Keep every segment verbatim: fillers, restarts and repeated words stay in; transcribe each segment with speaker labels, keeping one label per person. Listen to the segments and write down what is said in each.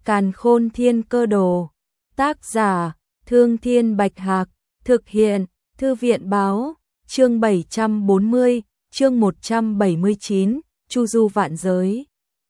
Speaker 1: Càn Khôn Thiên Cơ Đồ. Tác giả: Thương Thiên Bạch Hạc. Thực hiện: Thư viện báo. Chương bảy trăm bốn mươi, chương một trăm bảy mươi chín, Chu du vạn giới.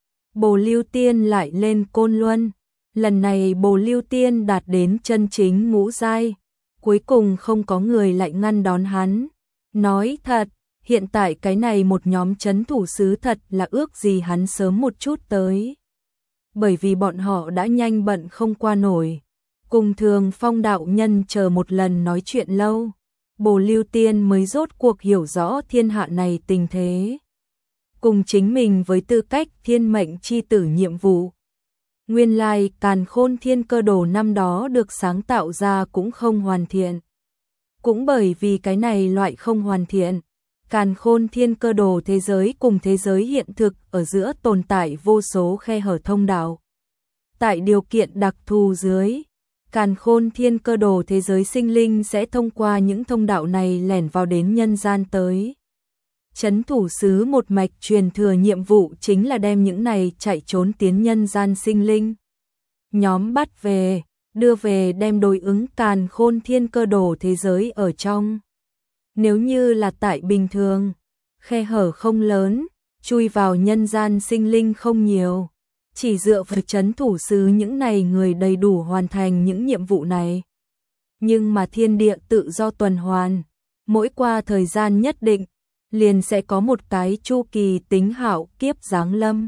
Speaker 1: Bồ Lưu Tiên lại lên Côn Luân. Lần này Bồ Lưu Tiên đạt đến chân chính ngũ giai. Cuối cùng không có người lại ngăn đón hắn. Nói thật, hiện tại cái này một nhóm chấn thủ sứ thật là ước gì hắn sớm một chút tới. Bởi vì bọn họ đã nhanh bận không qua nổi. Cùng Thường Phong đạo nhân chờ một lần nói chuyện lâu, Bồ Lưu Tiên mới rốt cuộc hiểu rõ thiên hạ này tình thế. Cùng chính mình với tư cách thiên mệnh chi tử nhiệm vụ. Nguyên lai Càn Khôn Thiên Cơ Đồ năm đó được sáng tạo ra cũng không hoàn thiện. Cũng bởi vì cái này loại không hoàn thiện, Càn Khôn Thiên Cơ Đồ thế giới cùng thế giới hiện thực ở giữa tồn tại vô số khe hở thông đạo. Tại điều kiện đặc thù dưới, Càn Khôn Thiên Cơ Đồ thế giới sinh linh sẽ thông qua những thông đạo này lẻn vào đến nhân gian tới. Chấn thủ sứ một mạch truyền thừa nhiệm vụ chính là đem những này chạy trốn tiến nhân gian sinh linh. Nhóm bắt về, đưa về đem đối ứng Càn Khôn Thiên Cơ Đồ thế giới ở trong. Nếu như là tại bình thường, khe hở không lớn, chui vào nhân gian sinh linh không nhiều. Chỉ dựa vào chấn thủ sứ những này người đầy đủ hoàn thành những nhiệm vụ này. Nhưng mà thiên địa tự do tuần hoàn, mỗi qua thời gian nhất định, liền sẽ có một cái chu kỳ tính hạo kiếp giáng lâm.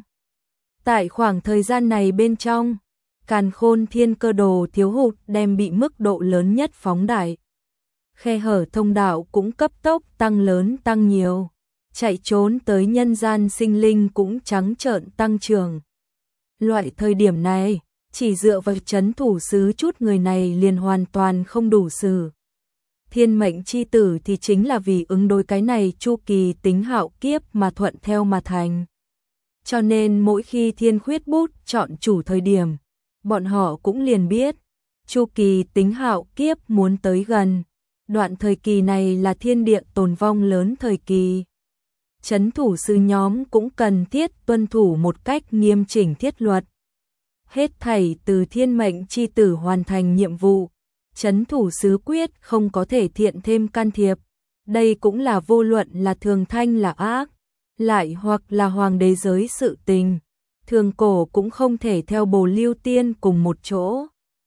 Speaker 1: Tại khoảng thời gian này bên trong, Càn Khôn Thiên Cơ Đồ thiếu hụt đem bị mức độ lớn nhất phóng đại. Khe hở thông đạo cũng cấp tốc tăng lớn tăng nhiều, chạy trốn tới nhân gian sinh linh cũng trắng trợn tăng trưởng. Loại thời điểm này, chỉ dựa vào chấn thủ sứ chút người này liền hoàn toàn không đủ sử. Thiên mệnh chi tử thì chính là vì ứng đối cái này chu kỳ tính hạo kiếp mà thuận theo mà thành. Cho nên mỗi khi Thiên Khuyết Bút chọn chủ thời điểm, bọn họ cũng liền biết, chu kỳ tính hạo kiếp muốn tới gần. Đoạn thời kỳ này là thiên địa tồn vong lớn thời kỳ. Chấn thủ sư nhóm cũng cần thiết tuân thủ một cách nghiêm chỉnh thiết luật. Hết thảy từ thiên mệnh chi tử hoàn thành nhiệm vụ, chấn thủ sứ quyết không có thể thiện thêm can thiệp. Đây cũng là vô luận là thường thanh là ác, lại hoặc là hoàng đế giới sự tình. Thường cổ cũng không thể theo Bồ Lưu Tiên cùng một chỗ.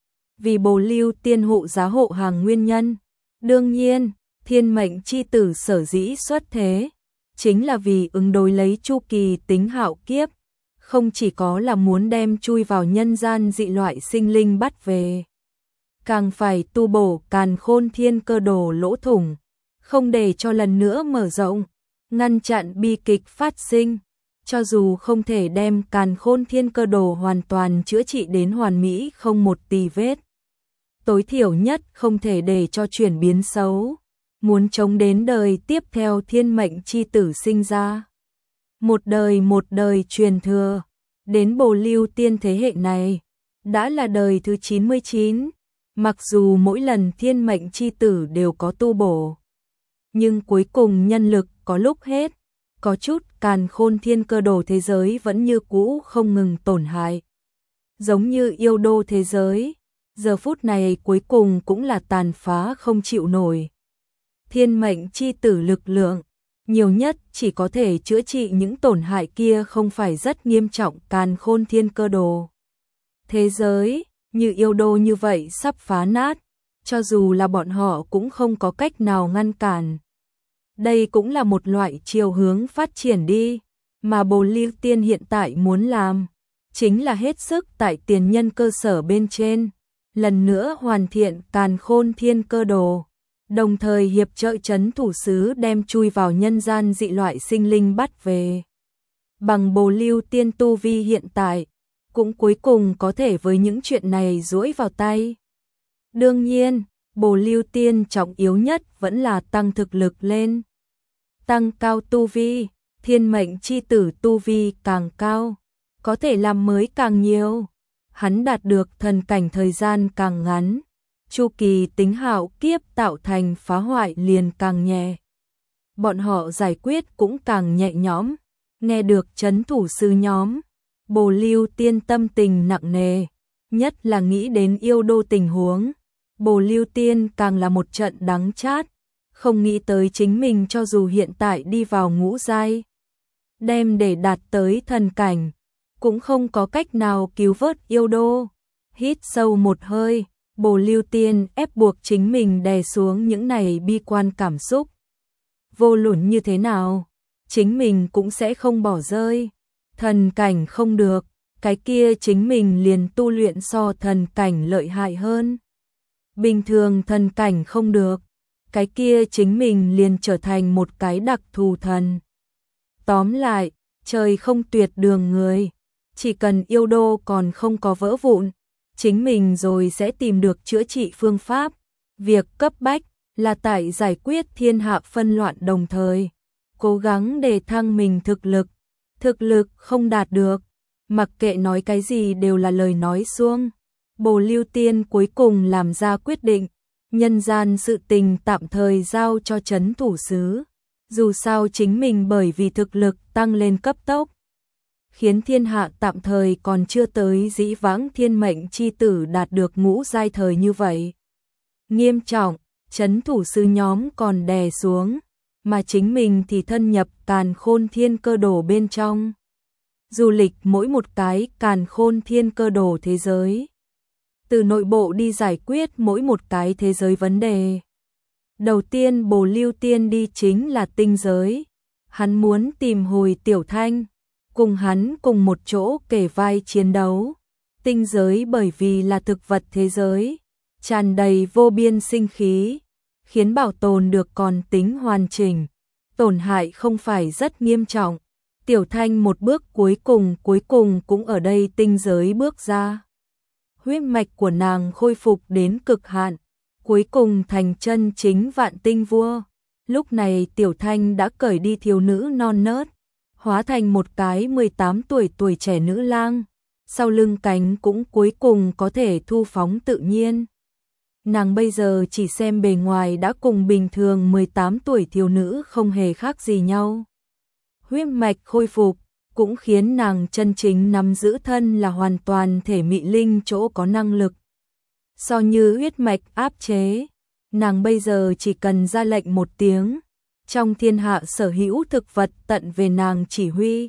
Speaker 1: Vì Bồ Lưu Tiên hộ giá hộ hàng nguyên nhân. Đương nhiên, thiên mệnh chi tử sở dĩ xuất thế, chính là vì ứng đối lấy chu kỳ tính hạo kiếp, không chỉ có là muốn đem chui vào nhân gian dị loại sinh linh bắt về. Càng phải tu bổ Càn Khôn Thiên Cơ Đồ lỗ thủng, không để cho lần nữa mở rộng, ngăn chặn bi kịch phát sinh. Cho dù không thể đem Càn Khôn Thiên Cơ Đồ hoàn toàn chữa trị đến hoàn mỹ không một tì vết, tối thiểu nhất không thể để cho chuyển biến xấu, muốn chống đến đời tiếp theo thiên mệnh chi tử sinh ra. Một đời một đời truyền thừa, đến Bồ Lưu Tiên thế hệ này, đã là đời thứ chín mươi chín, mặc dù mỗi lần thiên mệnh chi tử đều có tu bổ. Nhưng cuối cùng nhân lực có lúc hết, có chút Càn Khôn Thiên Cơ Đồ thế giới vẫn như cũ không ngừng tổn hại. Giống như yêu đô thế giới, giờ phút này cuối cùng cũng là tàn phá không chịu nổi. Thiên mệnh chi tử lực lượng, nhiều nhất chỉ có thể chữa trị những tổn hại kia không phải rất nghiêm trọng. Càn Khôn Thiên Cơ Đồ thế giới, như yêu đô như vậy sắp phá nát, cho dù là bọn họ cũng không có cách nào ngăn cản. Đây cũng là một loại chiều hướng phát triển đi, mà Bồ Lưu Tiên hiện tại muốn làm, chính là hết sức tại tiền nhân cơ sở bên trên, lần nữa hoàn thiện Càn Khôn Thiên Cơ Đồ, đồng thời hiệp trợ chấn thủ sứ đem chui vào nhân gian dị loại sinh linh bắt về. Bằng Bồ Lưu Tiên tu vi hiện tại, cũng cuối cùng có thể với những chuyện này duỗi vào tay. Đương nhiên, Bồ Lưu Tiên trọng yếu nhất vẫn là tăng thực lực lên. Tăng cao tu vi, thiên mệnh chi tử tu vi càng cao, có thể làm mới càng nhiều. Hắn đạt được thần cảnh thời gian càng ngắn, chu kỳ tính hạo kiếp tạo thành phá hoại liền càng nhẹ. Bọn họ giải quyết cũng càng nhẹ nhõm. Nghe được chấn thủ sư nhóm, Bồ Lưu Tiên tâm tình nặng nề, nhất là nghĩ đến yêu đô tình huống. Bồ Lưu Tiên càng là một trận đắng chát, không nghĩ tới chính mình cho dù hiện tại đi vào ngũ giai, đem để đạt tới thần cảnh, cũng không có cách nào cứu vớt yêu đô. Hít sâu một hơi, Bồ Lưu Tiên ép buộc chính mình đè xuống những này bi quan cảm xúc. Vô luận như thế nào, chính mình cũng sẽ không bỏ rơi. Thần cảnh không được, cái kia chính mình liền tu luyện so thần cảnh lợi hại hơn. Bình thường thần cảnh không được, cái kia chính mình liền trở thành một cái đặc thù thần. Tóm lại, trời không tuyệt đường người, chỉ cần yêu đô còn không có vỡ vụn, chính mình rồi sẽ tìm được chữa trị phương pháp. Việc cấp bách là tại giải quyết thiên hạ phân loạn đồng thời, cố gắng để thăng mình thực lực. Thực lực không đạt được, mặc kệ nói cái gì đều là lời nói suông. Bồ Lưu Tiên cuối cùng làm ra quyết định, nhân gian sự tình tạm thời giao cho trấn thủ sứ. Dù sao chính mình bởi vì thực lực tăng lên cấp tốc, khiến thiên hạ tạm thời còn chưa tới dĩ vãng thiên mệnh chi tử đạt được ngũ giai thời như vậy. Nghiêm trọng, trấn thủ sứ nhóm còn đè xuống, mà chính mình thì thân nhập càn khôn thiên cơ đồ bên trong. Du lịch mỗi một cái càn khôn thiên cơ đồ thế giới. Từ nội bộ đi giải quyết mỗi một cái thế giới vấn đề. Đầu tiên Bồ Lưu Tiên đi chính là tinh giới. Hắn muốn tìm hồi Tiểu Thanh, cùng hắn cùng một chỗ kể vai chiến đấu. Tinh giới bởi vì là thực vật thế giới, tràn đầy vô biên sinh khí, khiến bảo tồn được còn tính hoàn chỉnh, tổn hại không phải rất nghiêm trọng. Tiểu Thanh một bước cuối cùng cuối cùng cũng ở đây tinh giới bước ra. Huyết mạch của nàng khôi phục đến cực hạn, cuối cùng thành chân chính vạn tinh vua. Lúc này Tiểu Thanh đã cởi đi thiếu nữ non nớt, hóa thành một cái mười tám tuổi tuổi trẻ nữ lang, sau lưng cánh cũng cuối cùng có thể thu phóng tự nhiên. Nàng bây giờ chỉ xem bề ngoài đã cùng bình thường mười tám tuổi thiếu nữ không hề khác gì nhau. Huyết mạch khôi phục cũng khiến nàng chân chính nắm giữ thân là hoàn toàn thể mị linh chỗ có năng lực. So như huyết mạch áp chế, nàng bây giờ chỉ cần ra lệnh một tiếng, trong thiên hạ sở hữu thực vật tận về nàng chỉ huy.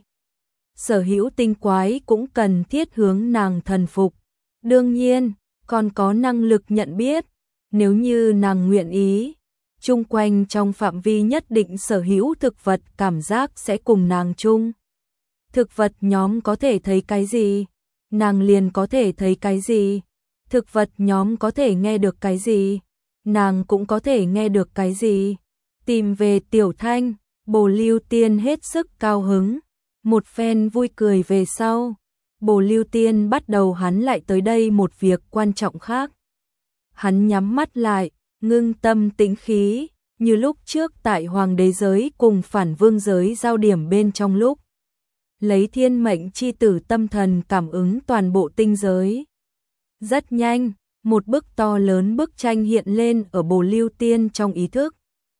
Speaker 1: Sở hữu tinh quái cũng cần thiết hướng nàng thần phục. Đương nhiên, còn có năng lực nhận biết, nếu như nàng nguyện ý, chung quanh trong phạm vi nhất định sở hữu thực vật cảm giác sẽ cùng nàng chung. Thực vật nhóm có thể thấy cái gì, nàng liền có thể thấy cái gì. Thực vật nhóm có thể nghe được cái gì, nàng cũng có thể nghe được cái gì. Tìm về Tiểu Thanh, Bồ Lưu Tiên hết sức cao hứng. Một phen vui cười về sau, Bồ Lưu Tiên bắt đầu hắn lại tới đây một việc quan trọng khác. Hắn nhắm mắt lại, ngưng tâm tĩnh khí, như lúc trước tại Hoàng đế giới cùng Phản Vương giới giao điểm bên trong lúc. Lấy thiên mệnh chi tử tâm thần cảm ứng toàn bộ tinh giới. Rất nhanh, một bức to lớn bức tranh hiện lên ở Bồ Lưu Tiên trong ý thức.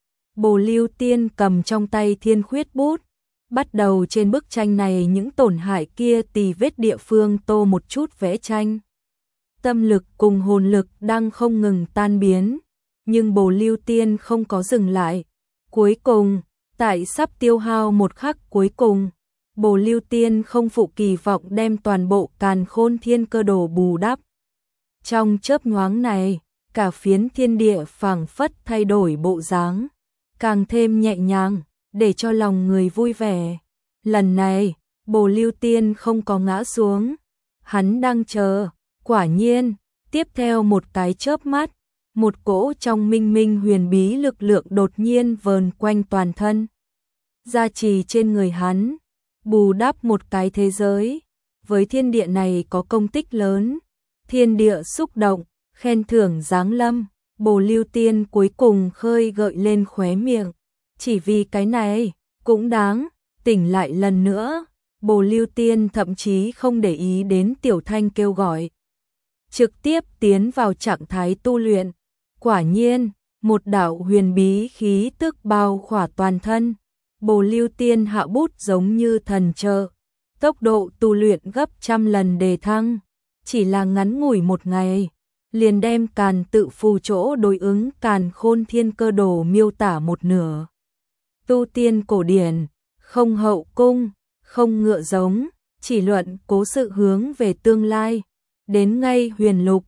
Speaker 1: Bồ Lưu Tiên cầm trong tay thiên khuyết bút, bắt đầu trên bức tranh này những tổn hại kia tì vết địa phương tô một chút vẽ tranh. Tâm lực cùng hồn lực đang không ngừng tan biến, nhưng Bồ Lưu Tiên không có dừng lại. Cuối cùng, tại sắp tiêu hao một khắc cuối cùng, Bồ Lưu Tiên không phụ kỳ vọng đem toàn bộ càn khôn thiên cơ đồ bù đắp. Trong chớp nhoáng này, cả phiến thiên địa phảng phất thay đổi bộ dáng, càng thêm nhẹ nhàng, để cho lòng người vui vẻ. Lần này, Bồ Lưu Tiên không có ngã xuống, hắn đang chờ. Quả nhiên, tiếp theo một cái chớp mắt, một cỗ trong minh minh huyền bí lực lượng đột nhiên vờn quanh toàn thân, gia trì trên người hắn, bù đắp một cái thế giới. Với thiên địa này có công tích lớn, thiên địa xúc động, khen thưởng giáng lâm. Bồ Lưu Tiên cuối cùng khơi gợi lên khóe miệng, chỉ vì cái này cũng đáng. Tỉnh lại lần nữa, Bồ Lưu Tiên thậm chí không để ý đến Tiểu Thanh kêu gọi, trực tiếp tiến vào trạng thái tu luyện. Quả nhiên, một đạo huyền bí khí tức bao khỏa toàn thân. Bồ Lưu Tiên hạ bút giống như thần trợ, tốc độ tu luyện gấp trăm lần đề thăng. chỉ là ngắn ngủi một ngày, liền đem Càn Tự Phù chỗ đối ứng Càn Khôn Thiên Cơ Đồ miêu tả một nửa. Tu tiên cổ điển, không hậu cung, không ngựa giống, chỉ luận cố sự hướng về tương lai, đến ngay huyền lục,